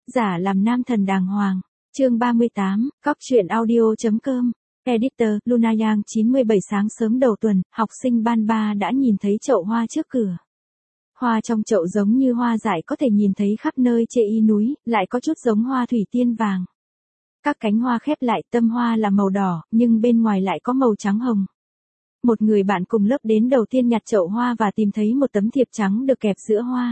Giả làm nam thần đàng hoàng. Chương 38, Cóc truyện audio.com. Editor, Luna Yang 97. Sáng sớm đầu tuần, học sinh ban 3 đã nhìn thấy chậu hoa trước cửa. Hoa trong chậu giống như hoa dại có thể nhìn thấy khắp nơi trên y núi, lại có chút giống hoa thủy tiên vàng. Các cánh hoa khép lại, tâm hoa là màu đỏ, nhưng bên ngoài lại có màu trắng hồng. Một người bạn cùng lớp đến đầu tiên nhặt chậu hoa và tìm thấy một tấm thiệp trắng được kẹp giữa hoa.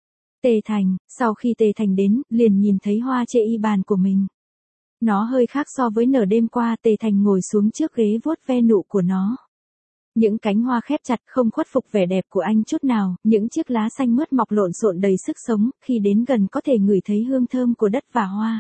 Tề Thành, sau khi Tề Thành đến, liền nhìn thấy hoa trên y bàn của mình. Nó hơi khác so với nửa đêm qua. Tề Thành ngồi xuống trước ghế vuốt ve nụ của nó. Những cánh hoa khép chặt không khuất phục vẻ đẹp của anh chút nào, những chiếc lá xanh mướt mọc lộn xộn đầy sức sống, khi đến gần có thể ngửi thấy hương thơm của đất và hoa.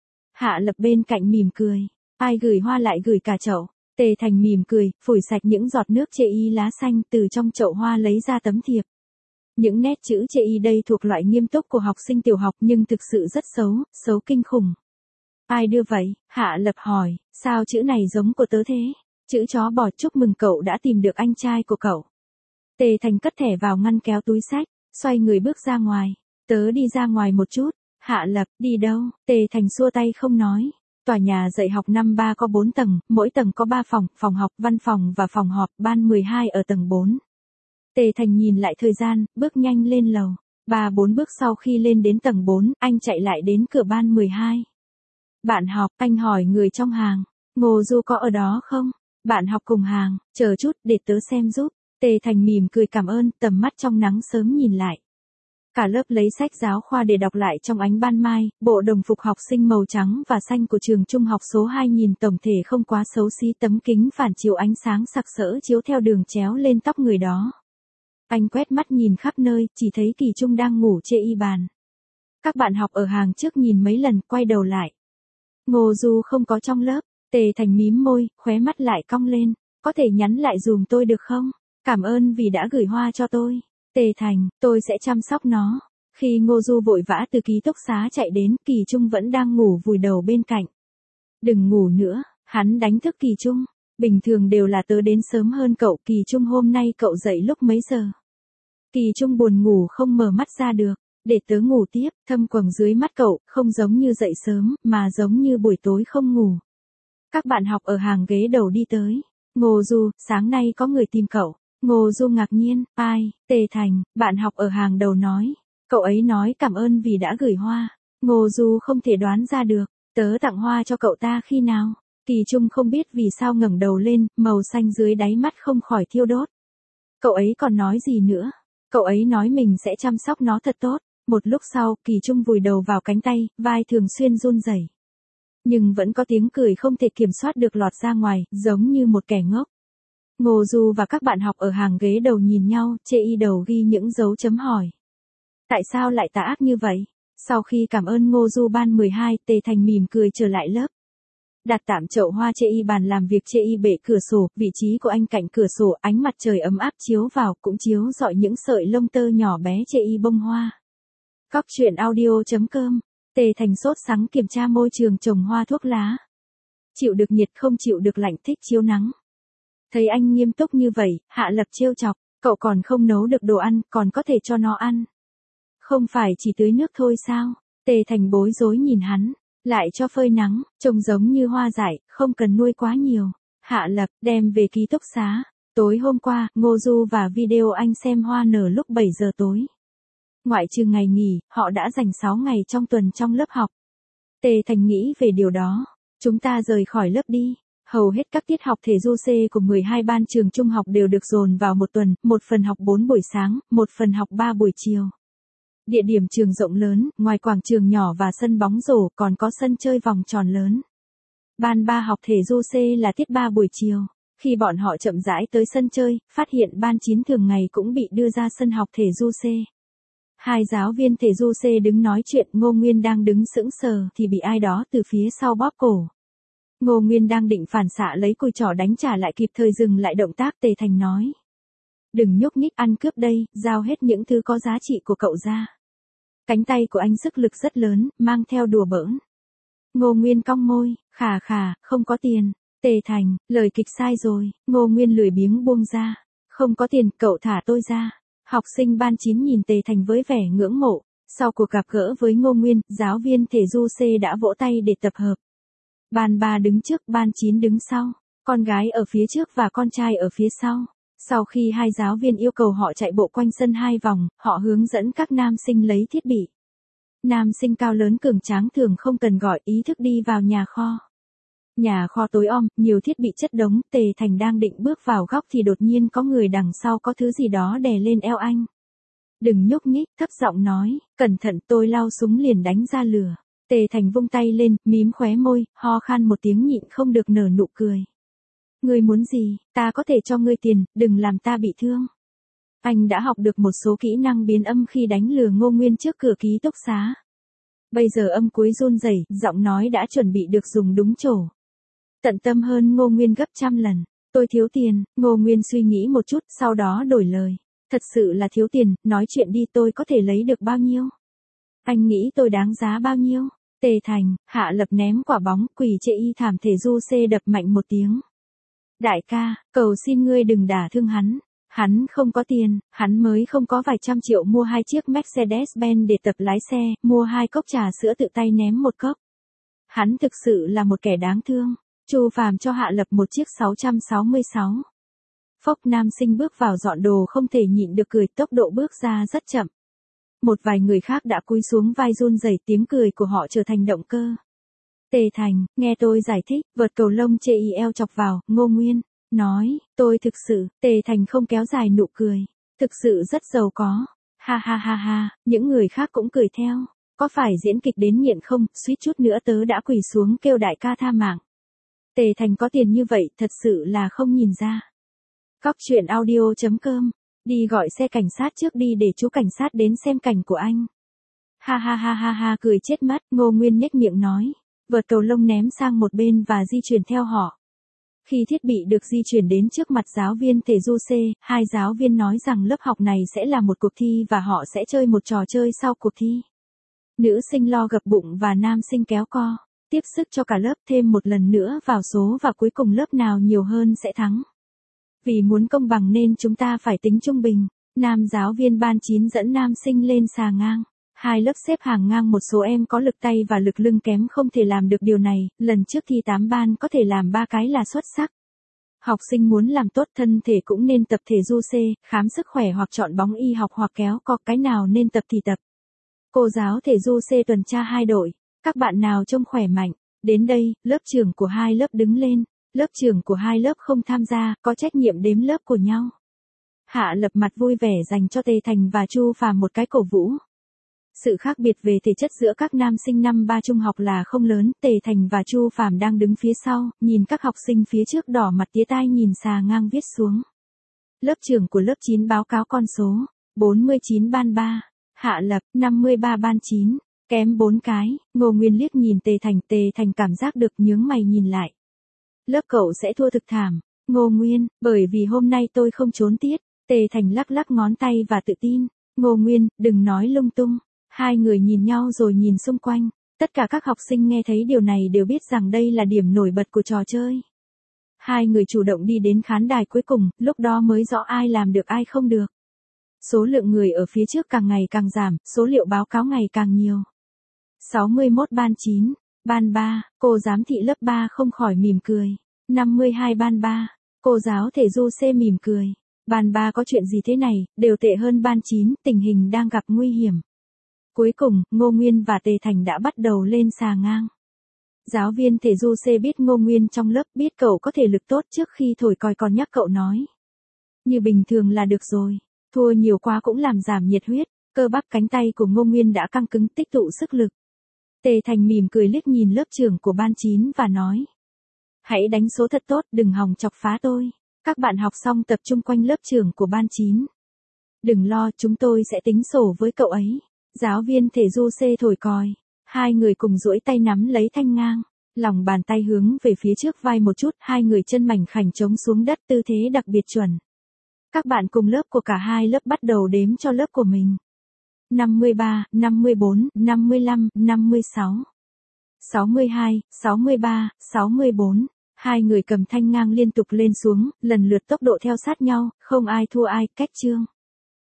Hạ Lập bên cạnh mỉm cười, ai gửi hoa lại gửi cả chậu. Tề Thành mỉm cười, phủi sạch những giọt nước trên y lá xanh, từ trong chậu hoa lấy ra tấm thiệp. Những nét chữ trên y đây thuộc loại nghiêm túc của học sinh tiểu học nhưng thực sự rất xấu, xấu kinh khủng. Ai đưa vậy? Hạ Lập hỏi, sao chữ này giống của tớ thế? Chữ chó bò, chúc mừng cậu đã tìm được anh trai của cậu. Tề Thành cất thẻ vào ngăn kéo túi xách, xoay người bước ra ngoài. Tớ đi ra ngoài một chút. Hạ Lập, đi đâu? Tề Thành xua tay không nói. Tòa nhà dạy học năm 3 có 4 tầng, mỗi tầng có 3 phòng, phòng học, văn phòng và phòng họp, ban 12 ở tầng 4. Tề Thành nhìn lại thời gian, bước nhanh lên lầu. 3-4 bước sau khi lên đến tầng 4, anh chạy lại đến cửa ban 12. Bạn học, anh hỏi người trong hàng. Ngô Du có ở đó không? Bạn học cùng hàng, chờ chút, để tớ xem giúp. Tề Thành mỉm cười cảm ơn, tầm mắt trong nắng sớm nhìn lại. Cả lớp lấy sách giáo khoa để đọc lại trong ánh ban mai, bộ đồng phục học sinh màu trắng và xanh của trường trung học số 2 nhìn tổng thể không quá xấu xí, tấm kính phản chiếu ánh sáng sặc sỡ chiếu theo đường chéo lên tóc người đó. Anh quét mắt nhìn khắp nơi, chỉ thấy Kỳ Trung đang ngủ trên y bàn. Các bạn học ở hàng trước nhìn mấy lần, quay đầu lại. Ngô Du không có trong lớp. Tề Thành mím môi, khóe mắt lại cong lên. Có thể nhắn lại dùm tôi được không? Cảm ơn vì đã gửi hoa cho tôi. Tề Thành, tôi sẽ chăm sóc nó. Khi Ngô Du vội vã từ ký túc xá chạy đến, Kỳ Trung vẫn đang ngủ vùi đầu bên cạnh. Đừng ngủ nữa, hắn đánh thức Kỳ Trung. Bình thường đều là tớ đến sớm hơn cậu. Kỳ Trung, hôm nay cậu dậy lúc mấy giờ? Kỳ Trung buồn ngủ không mở mắt ra được. Để tớ ngủ tiếp. Thâm quầng dưới mắt cậu, không giống như dậy sớm, mà giống như buổi tối không ngủ. Các bạn học ở hàng ghế đầu đi tới. Ngô Du, sáng nay có người tìm cậu. Ngô Du ngạc nhiên, ai? Tề Thành, bạn học ở hàng đầu nói. Cậu ấy nói cảm ơn vì đã gửi hoa. Ngô Du không thể đoán ra được. Tớ tặng hoa cho cậu ta khi nào? Kỳ Trung không biết vì sao ngẩng đầu lên, màu xanh dưới đáy mắt không khỏi thiêu đốt. Cậu ấy còn nói gì nữa? Cậu ấy nói mình sẽ chăm sóc nó thật tốt. Một lúc sau, Kỳ Trung vùi đầu vào cánh tay, vai thường xuyên run rẩy. Nhưng vẫn có tiếng cười không thể kiểm soát được lọt ra ngoài, giống như một kẻ ngốc. Ngô Du và các bạn học ở hàng ghế đầu nhìn nhau, trên y đầu ghi những dấu chấm hỏi. Tại sao lại tà ác như vậy? Sau khi cảm ơn Ngô Du ban 12, Tề Thành mỉm cười trở lại lớp. Đặt tạm chậu hoa trên y bàn làm việc trên y bệ cửa sổ, vị trí của anh cạnh cửa sổ, ánh mặt trời ấm áp chiếu vào, cũng chiếu rọi những sợi lông tơ nhỏ bé trên y bông hoa. Cóc truyện audio.com. Tề Thành sốt sắng kiểm tra môi trường trồng hoa thuốc lá. Chịu được nhiệt không chịu được lạnh, thích chiếu nắng. Thấy anh nghiêm túc như vậy, Hạ Lập trêu chọc, cậu còn không nấu được đồ ăn, còn có thể cho nó ăn. Không phải chỉ tưới nước thôi sao? Tề Thành bối rối nhìn hắn, lại cho phơi nắng, trông giống như hoa dại, không cần nuôi quá nhiều. Hạ Lập, đem về ký túc xá. Tối hôm qua, Ngô Du và video anh xem hoa nở lúc 7 giờ tối. Ngoại trừ ngày nghỉ, họ đã dành 6 ngày trong tuần trong lớp học. Tề Thành nghĩ về điều đó. Chúng ta rời khỏi lớp đi. Hầu hết các tiết học thể du C của 12 ban trường trung học đều được dồn vào một tuần, một phần học 4 buổi sáng, một phần học 3 buổi chiều. Địa điểm trường rộng lớn, ngoài quảng trường nhỏ và sân bóng rổ còn có sân chơi vòng tròn lớn. Ban 3 học thể du C là tiết 3 buổi chiều. Khi bọn họ chậm rãi tới sân chơi, phát hiện ban 9 thường ngày cũng bị đưa ra sân học thể du C. Hai giáo viên thể du C đứng nói chuyện, Ngô Nguyên đang đứng sững sờ thì bị ai đó từ phía sau bóp cổ. Ngô Nguyên đang định phản xạ lấy cùi trỏ đánh trả lại, kịp thời dừng lại động tác. Tề Thành nói. Đừng nhúc nhích, ăn cướp đây, giao hết những thứ có giá trị của cậu ra. Cánh tay của anh sức lực rất lớn, mang theo đùa bỡn. Ngô Nguyên cong môi, khà, không có tiền. Tề Thành, lời kịch sai rồi. Ngô Nguyên lười biếng buông ra. Không có tiền, cậu thả tôi ra. Học sinh ban 9 nhìn Tề Thành với vẻ ngưỡng mộ. Sau cuộc gặp gỡ với Ngô Nguyên, giáo viên thể du C đã vỗ tay để tập hợp. Ban 3 đứng trước, ban 9 đứng sau. Con gái ở phía trước và con trai ở phía sau. Sau khi hai giáo viên yêu cầu họ chạy bộ quanh sân 2 vòng, họ hướng dẫn các nam sinh lấy thiết bị. Nam sinh cao lớn cường tráng thường không cần gọi ý thức đi vào nhà kho. Nhà kho tối om, nhiều thiết bị chất đống, Tề Thành đang định bước vào góc thì đột nhiên có người đằng sau có thứ gì đó đè lên eo anh. Đừng nhúc nhích, thấp giọng nói, cẩn thận, tôi lao súng liền đánh ra lửa. Tề Thành vung tay lên, mím khóe môi, ho khan một tiếng nhịn không được nở nụ cười. Ngươi muốn gì, ta có thể cho ngươi tiền, đừng làm ta bị thương. Anh đã học được một số kỹ năng biến âm khi đánh lừa Ngô Nguyên trước cửa ký túc xá. Bây giờ âm cuối run rẩy, giọng nói đã chuẩn bị được dùng đúng chỗ. Tận tâm hơn Ngô Nguyên gấp trăm lần. Tôi thiếu tiền, Ngô Nguyên suy nghĩ một chút, sau đó đổi lời. Thật sự là thiếu tiền, nói chuyện đi, tôi có thể lấy được bao nhiêu? Anh nghĩ tôi đáng giá bao nhiêu? Tề Thành, Hạ Lập ném quả bóng, quỳ chệ y thảm thể du C đập mạnh một tiếng. Đại ca, cầu xin ngươi đừng đả thương hắn. Hắn không có tiền, hắn mới không có vài trăm triệu mua 2 chiếc Mercedes-Benz để tập lái xe, mua 2 cốc trà sữa tự tay ném một cốc. Hắn thực sự là một kẻ đáng thương. Chu Phàm cho Hạ Lập một chiếc 666. Phốc, nam sinh bước vào dọn đồ không thể nhịn được cười, tốc độ bước ra rất chậm. Một vài người khác đã cúi xuống vai run rẩy, tiếng cười của họ trở thành động cơ. Tề Thành, nghe tôi giải thích, vợt cầu lông chê y eo chọc vào, Ngô Nguyên nói, tôi thực sự, Tề Thành không kéo dài nụ cười, thực sự rất giàu có. Ha ha ha ha, những người khác cũng cười theo. Có phải diễn kịch đến nghiện không, suýt chút nữa tớ đã quỳ xuống kêu đại ca tha mạng. Tề Thành có tiền như vậy, thật sự là không nhìn ra. Cóc truyện audio.com, đi gọi xe cảnh sát trước đi để chú cảnh sát đến xem cảnh của anh. Ha ha ha ha ha, cười chết mất, Ngô Nguyên nhếch miệng nói, vợt cầu lông ném sang một bên và di chuyển theo họ. Khi thiết bị được di chuyển đến trước mặt giáo viên thể du C, hai giáo viên nói rằng lớp học này sẽ là một cuộc thi và họ sẽ chơi một trò chơi sau cuộc thi. Nữ sinh lo gập bụng và nam sinh kéo co, tiếp sức cho cả lớp thêm một lần nữa vào số và cuối cùng lớp nào nhiều hơn sẽ thắng. Vì muốn công bằng nên chúng ta phải tính trung bình. Nam giáo viên ban 9 dẫn nam sinh lên xà ngang. Hai lớp xếp hàng ngang, một số em có lực tay và lực lưng kém không thể làm được điều này, lần trước thi 8 ban có thể làm 3 cái là xuất sắc. Học sinh muốn làm tốt thân thể cũng nên tập thể du C, khám sức khỏe hoặc chọn bóng y học hoặc kéo co, cái nào nên tập thì tập. Cô giáo thể du C tuần tra 2 đội, các bạn nào trông khỏe mạnh, đến đây, lớp trưởng của hai lớp đứng lên. Lớp trưởng của hai lớp không tham gia, có trách nhiệm đếm lớp của nhau. Hạ Lập mặt vui vẻ dành cho Tề Thành và Chu Phàm một cái cổ vũ. Sự khác biệt về thể chất giữa các nam sinh năm 3 trung học là không lớn, Tề Thành và Chu Phàm đang đứng phía sau, nhìn các học sinh phía trước đỏ mặt tía tai nhìn xà ngang viết xuống. Lớp trưởng của lớp 9 báo cáo con số, 49 ban 3, Hạ Lập, 53 ban 9, kém 4 cái, Ngô Nguyên liếc nhìn Tề Thành cảm giác được nhướng mày nhìn lại. Lớp cậu sẽ thua thực thảm, Ngô Nguyên, bởi vì hôm nay tôi không trốn tiết. Tề Thành lắc lắc ngón tay và tự tin. Ngô Nguyên, đừng nói lung tung. Hai người nhìn nhau rồi nhìn xung quanh. Tất cả các học sinh nghe thấy điều này đều biết rằng đây là điểm nổi bật của trò chơi. Hai người chủ động đi đến khán đài cuối cùng, lúc đó mới rõ ai làm được ai không được. Số lượng người ở phía trước càng ngày càng giảm, số liệu báo cáo ngày càng nhiều. 61 ban 9. Ban 3, cô giám thị lớp 3 không khỏi mỉm cười. 52 ban 3, cô giáo thể du C mỉm cười. Ban 3 có chuyện gì thế này, đều tệ hơn ban 9, tình hình đang gặp nguy hiểm. Cuối cùng, Ngô Nguyên và Tề Thành đã bắt đầu lên xà ngang. Giáo viên thể du C biết Ngô Nguyên trong lớp, biết cậu có thể lực tốt, trước khi thổi còi còn nhắc cậu nói. Như bình thường là được rồi, thua nhiều quá cũng làm giảm nhiệt huyết, cơ bắp cánh tay của Ngô Nguyên đã căng cứng tích tụ sức lực. Tề Thành mỉm cười liếc nhìn lớp trưởng của ban 9 và nói. Hãy đánh số thật tốt, đừng hòng chọc phá tôi. Các bạn học xong tập trung quanh lớp trưởng của ban 9. Đừng lo, chúng tôi sẽ tính sổ với cậu ấy. Giáo viên thể du C thổi còi. Hai người cùng duỗi tay nắm lấy thanh ngang. Lòng bàn tay hướng về phía trước vai một chút, hai người chân mảnh khảnh chống xuống đất, tư thế đặc biệt chuẩn. Các bạn cùng lớp của cả hai lớp bắt đầu đếm cho lớp của mình. 53, 54, 55, 56, 62, 63, 64. Hai người cầm thanh ngang liên tục lên xuống, lần lượt tốc độ theo sát nhau, không ai thua ai, cách chương.